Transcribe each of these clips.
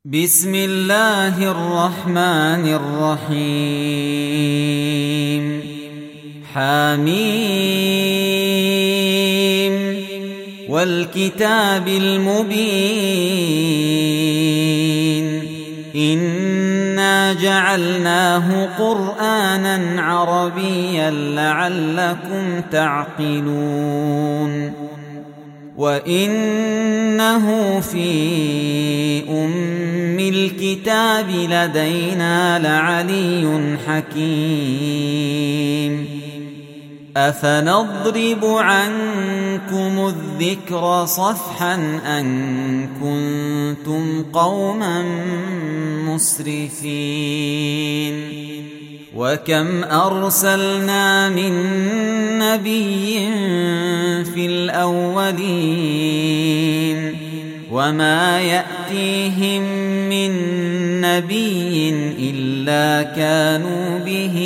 بسم الله الرحمن الرحيم حميم والكتاب المبين إنا جعلناه قرآنا عربيا لعلكم تعقلون وإنه في أم الكتاب لدينا لعلي حكيم أفنضرب عنكم الذكر صفحا أن كنتم قوما مسرفين وكم أرسلنا من نبي في الأولين وما يأتيهم من نبي إلا كانوا به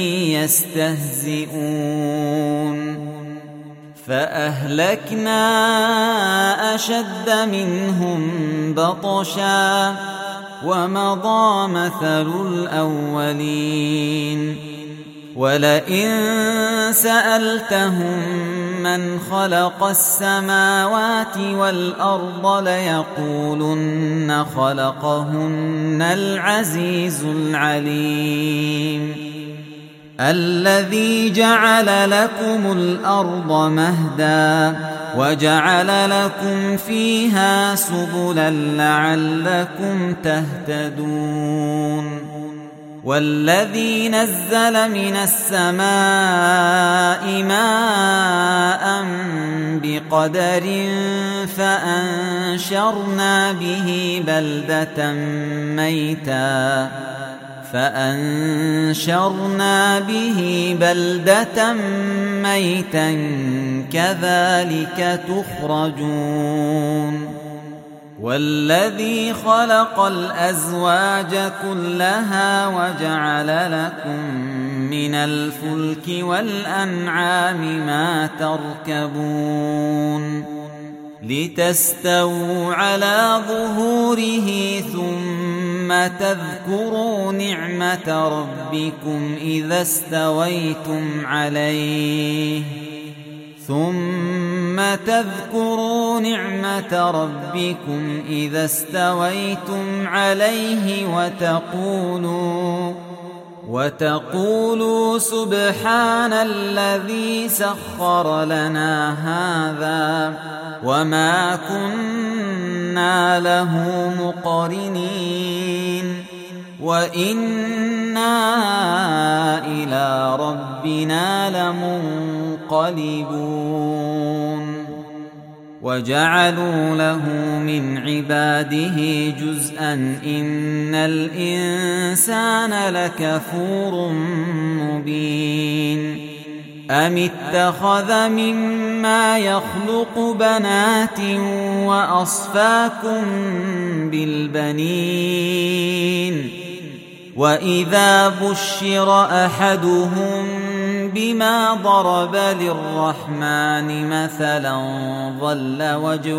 يستهزئون فأهلكنا أشد منهم بطشا ومضى مثل الأولين ولئن سألتهم من خلق السماوات والأرض ليقولن خلقهن العزيز العليم الذي جعل لكم الأرض مهدا وجعل لكم فيها سبلا لعلكم تهتدون والذي نزل من السماء ماء بقدر فأنشرنا به بلدة ميتا كذلك تخرجون والذي خلق الأزواج كلها وجعل لكم من الفلك والأنعام ما تركبون لتستووا على ظهوره ثم تذكروا نعمة ربكم إذا استويتم عليه وتقولوا سبحان الذي سخر لنا هذا وما كنا له مقرنين وإنا إلى ربنا لمنقلبون وجعلوا له من عباده جزءا إن الإنسان لكفور مبين أم اتخذ مما يخلق بنات وأصفاكم بالبنين وإذا بشر أحدهم بما ضرب للرحمن مثلا ظل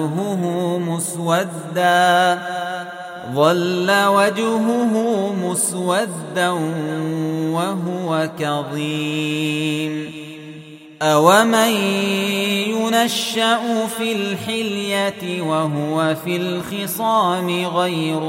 وجهه مسودا وهو كظيم أومن ينشأ في الحلية وهو في الخصام غير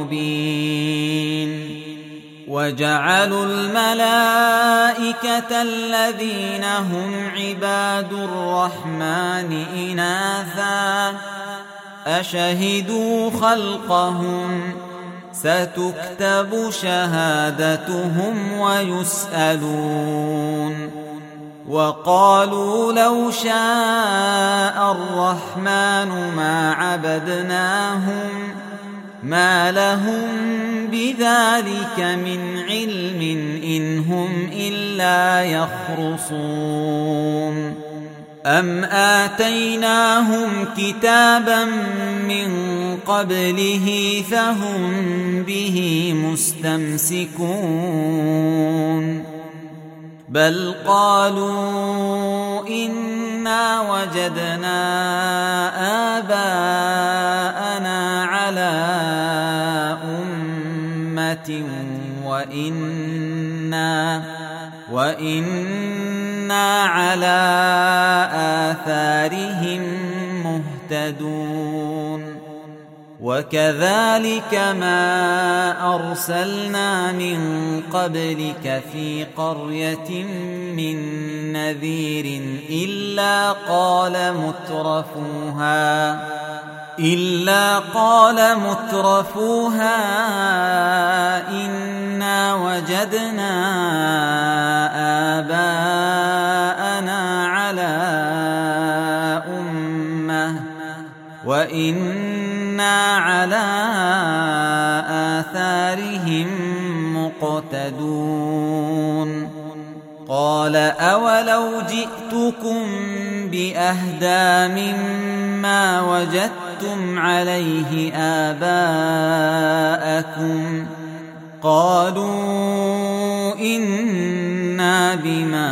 مبين وجعلوا الملائكة الذين هم عباد الرحمن إناثا أشهدوا خلقهم ستكتب شهادتهم ويسألون وقالوا لو شاء الرحمن ما عبدناهم ما لهم بذلك من علم إن هم إلا يخرصون أم آتيناهم كتابا من قبله فهم به مستمسكون بل قالوا إنا وجدنا آباءنا على أمة أمة وإنا على آثارهم مهتدون وكذلك ما أرسلنا من قبلك في قرية من نذير إلا قال مترفوها إنا وجدنا آباءنا على أمة وإنا على آثارهم مقتدون قال أولو جئتكم بأهدى مما وجدتم عليه آباءكم قالوا إنا بما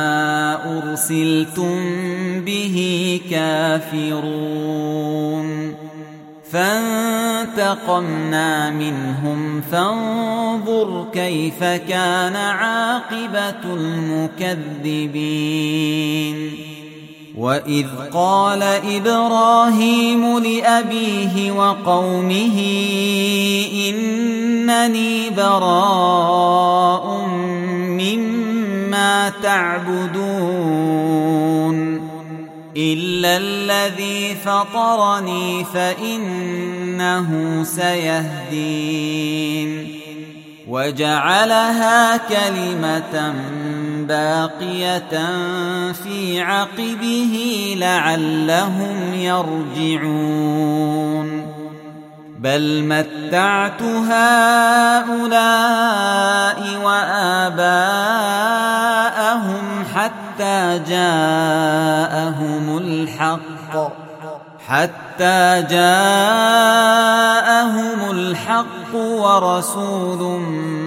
أرسلتم به كافرون فانتقمنا منهم فانظر كيف كان عاقبة المكذبين وإذ قال إبراهيم لأبيه وقومه إنني براء مما تعبدون إلا الذي فطرني فإنه سيهدين وجعلها كلمة باقية في عقبه لعلهم يرجعون بل متعت هؤلاء وآباءهم حتى جاءهم الحق ورسول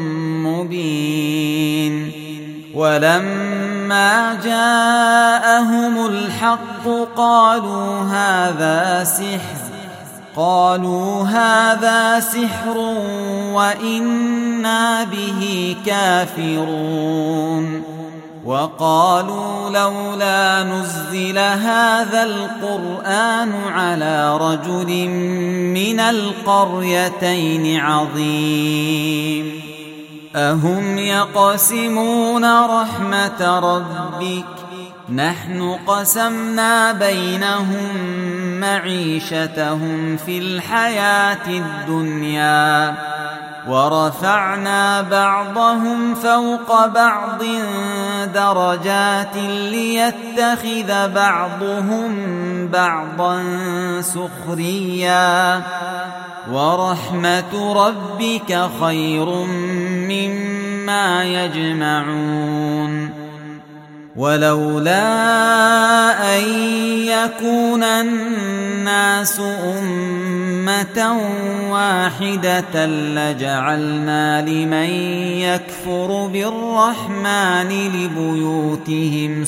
مبين ولما جاءهم الحق قالوا هذا سحر وإنا به كافرون وقالوا لولا نزل هذا القرآن على رجل من القريتين عظيم أهم يقسمون رحمة ربك نحن قسمنا بينهم معيشتهم في الحياة الدنيا ورفعنا بعضهم فوق بعض درجات ليتخذ بعضهم بعضا سخريا ورحمة ربك خير مما يجمعون ولولا أن يكون الناس أمة واحدة لجعلنا لمن يكفر بالرحمن لبيوتهم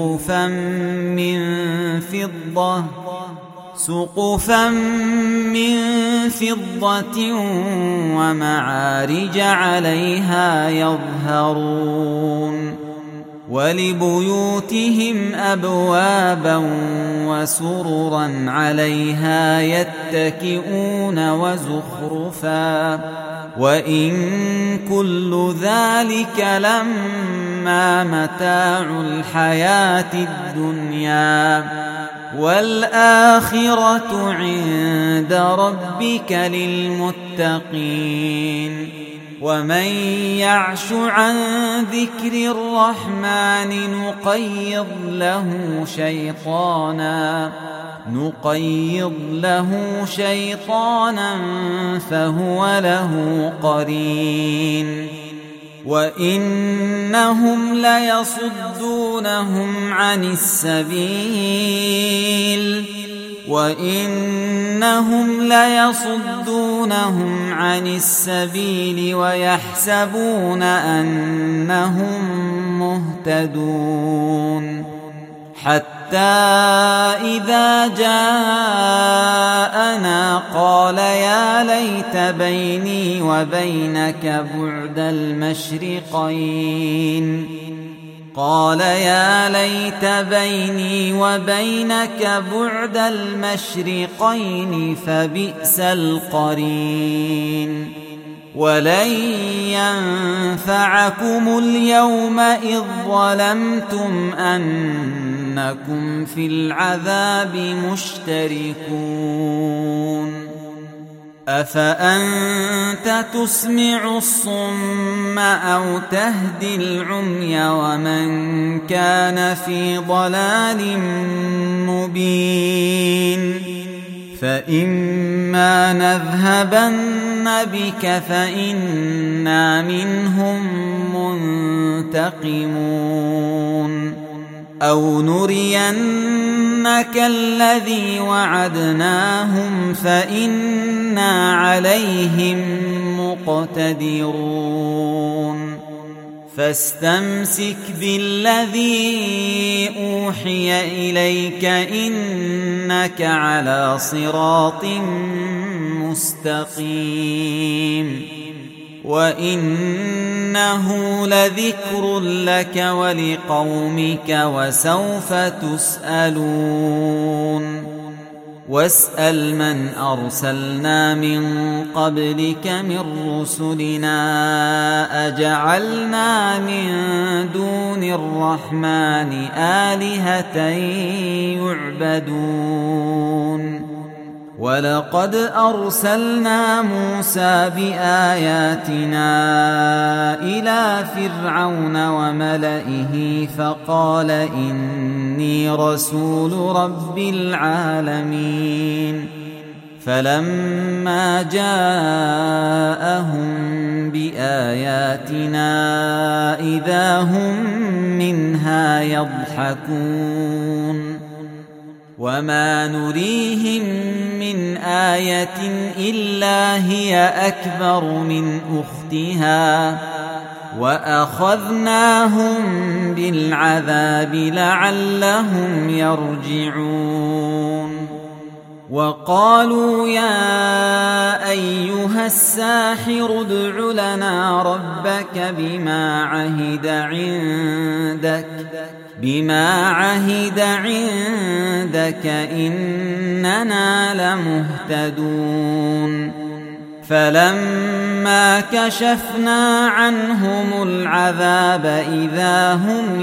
سقفا من فضة ومعارج عليها يظهرون ولبيوتهم أبوابا وسررا عليها يتكئون وزخرفا وإن كل ذلك لما متاع الحياة الدنيا والآخرة عند ربك للمتقين ومن يعش عن ذكر الرحمن نقيض له شيطانا فهو له قرين وإنهم ليصدونهم عن السبيل ويحسبون أنهم مهتدون حتى إذا جاءنا قال يا ليت بيني وبينك بعد المشرقين فبئس القرين ولن ينفعكم اليوم إذ ظلمتم أنكم في العذاب مشتركون أفأنت تسمع الصم أو تهدي العمي ومن كان في ضلال مبين فإما نذهبن بك فإنا منهم منتقمون أو نرينك الذي وعدناهم فإنا عليهم مقتدرون فاستمسك بالذي أوحي إليك إنك على صراط مستقيم وإنه لذكر لك ولقومك وسوف تسألون واسأل من أرسلنا من قبلك من رسلنا أجعلنا من دون الرحمن آلهة يعبدون ولقد أرسلنا موسى بآياتنا إلى فرعون وملئه فقال إني رسول رب العالمين فلما جاءهم بآياتنا إذا هم منها يضحكون وما نريهم من آية إلا هي أكبر من أختها وأخذناهم بالعذاب لعلهم يرجعون وقالوا يا أيها الساحر ادع لنا ربك بما عهد عندك إننا لمهتدون فلما كشفنا عنهم العذاب إذا هم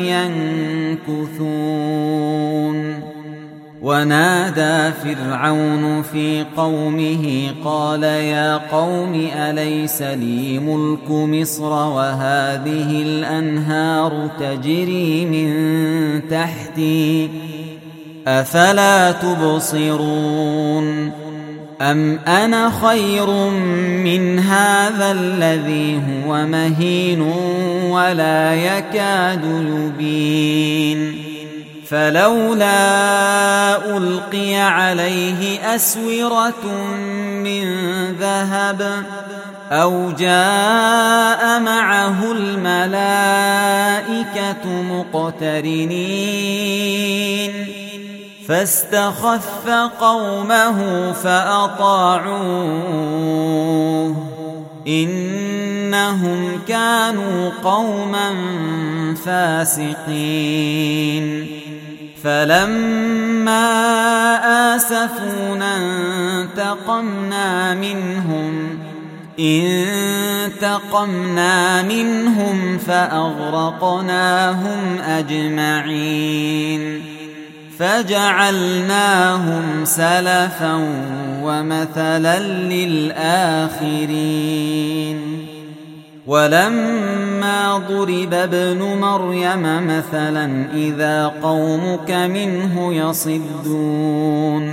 ينكثون ونادى فرعون في قومه قال يا قوم أليس لي ملك مصر وهذه الأنهار تجري من تحتي أفلا تبصرون أم أنا خير من هذا الذي هو مهين ولا يكاد يبين فلولا ألقي عليه أسورة من ذهب أو جاء معه الملائكة مقترنين فاستخف قومه فأطاعوه إنهم كانوا قوما فاسقين فلما آسفونا انتقمنا منهم فأغرقناهم أجمعين فجعلناهم سلفا ومثلا للآخرين ولما ضرب ابن مريم مثلا إذا قومك منه يصدون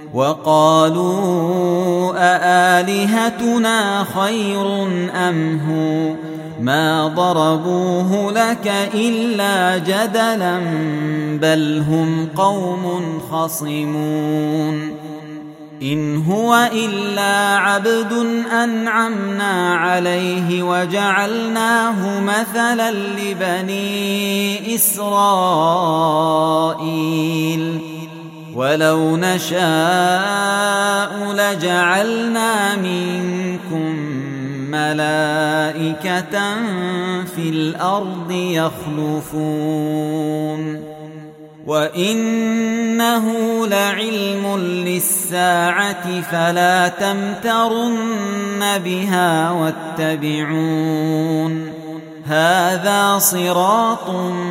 وقالوا أآلهتنا خير أم هو ما ضربوه لك إلا جدلا بل هم قوم خصمون إن هو إلا عبد أنعمنا عليه وجعلناه مثلا لبني إسرائيل ولو نشاء لجعلنا منكم ملائكة في الأرض يخلفون وإنه لعلم للساعة فلا تمترن بها واتبعون هذا صراط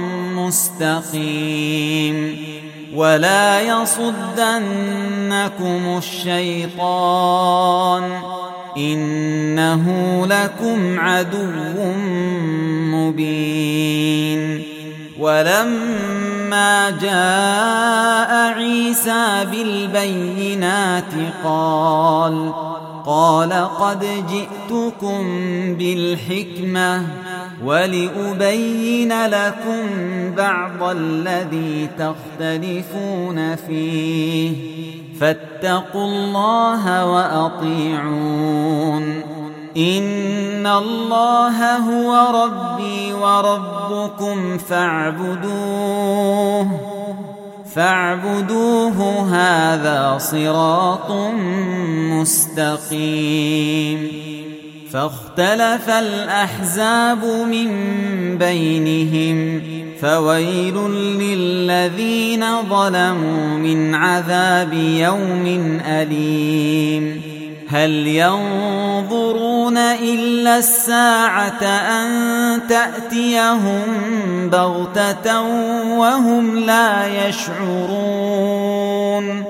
مستقيم ولا يصدنكم الشيطان إنه لكم عدو مبين ولما جاء عيسى بالبينات قال قد جئتكم بالحكمة ولأبين لكم بعض الذي تختلفون فيه فاتقوا الله وأطيعون إن الله هو ربي وربكم فاعبدوه هذا صراط مستقيم فاختلف الأحزاب من بينهم فويل للذين ظلموا من عذاب يوم أليم هل ينظرون إلا الساعة أن تأتيهم بغتة وهم لا يشعرون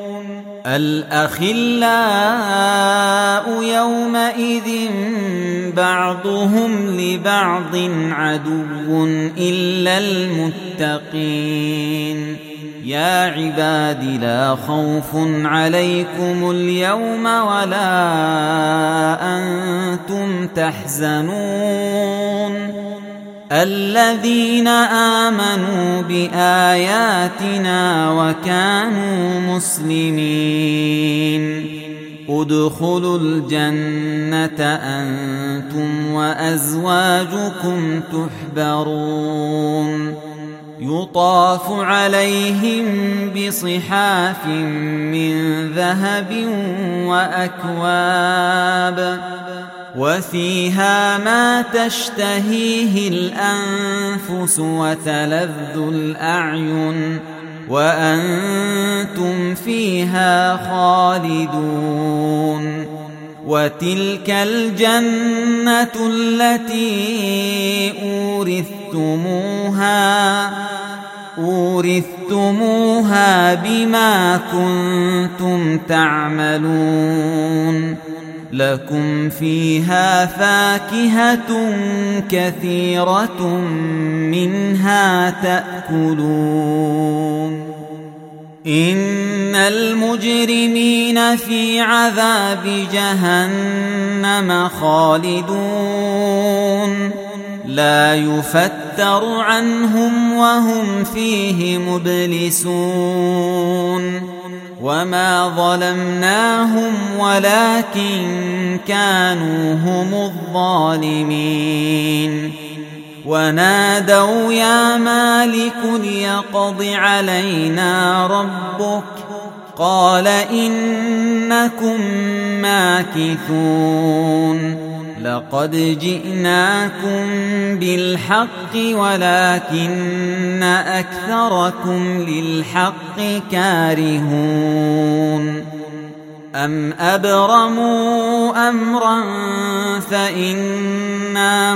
الأخلاء يومئذ بعضهم لبعض عدو إلا المتقين يا عباد لا خوف عليكم اليوم ولا أنتم تحزنون الذين آمنوا بآياتنا وكانوا مسلمين ادخلوا الجنة أنتم وأزواجكم تحبرون يطاف عليهم بصحاف من ذهب وأكواب وفيها ما تشتهيه الأنفس وتلذ الأعين وأنتم فيها خالدون وتلك الجنة التي أورثتموها بما كنتم تعملون لكم فيها فاكهة كثيرة منها تأكلون إن المجرمين في عذاب جهنم خالدون لا يفتر عنهم وهم فيه مبلسون وما ظلمناهم ولكن كانوا هم الظالمين ونادوا يا مالك ليقض علينا ربك قال إنكم ماكثون لقد جئناكم بالحق ولكن أكثركم للحق كارهون أم أبرموا أمرا فإنا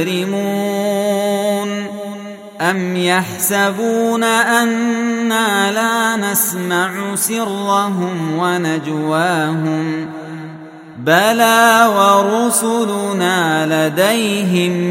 مبرمون أم يحسبون أنا لا نسمع سرهم ونجواهم بلى ورسلنا لديهم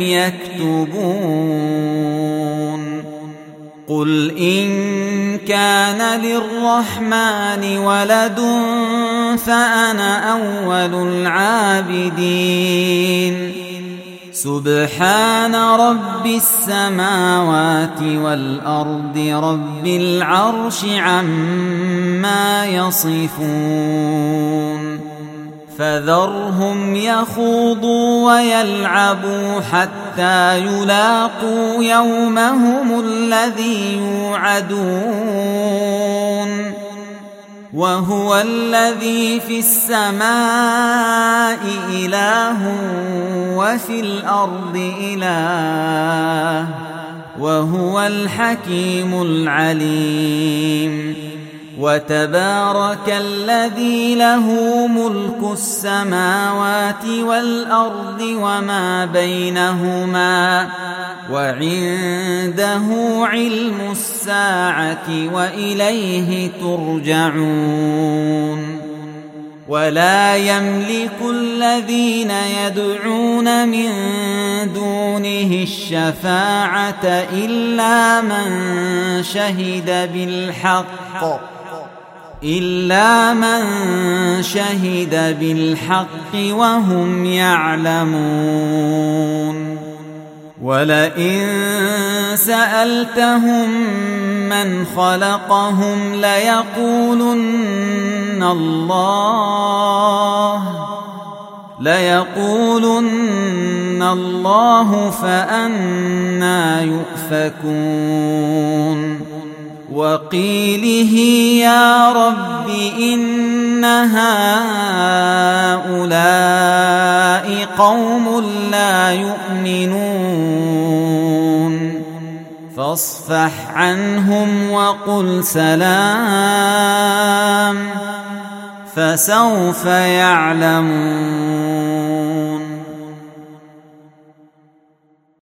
يكتبون قل إن كان للرحمن ولد فأنا أول العابدين سبحان رب السماوات والأرض رب العرش عما يصفون فذرهم يخوضوا ويلعبوا حتى يلاقوا يومهم الذي يوعدون وهو الذي في السماء إله وفي الأرض إله وهو الحكيم العليم وتبارك الذي له ملك السماوات والأرض وما بينهما وعنده علم الساعة وإليه ترجعون ولا يملك الذين يدعون من دونه الشفاعة إلا من شهد بالحق وهم يعلمون ولئن سألتهم من خلقهم ليقولن الله فأنى يؤفكون وقيله يا رب إن هؤلاء قوم لا يؤمنون فاصفح عنهم وقل سلام فسوف يعلمون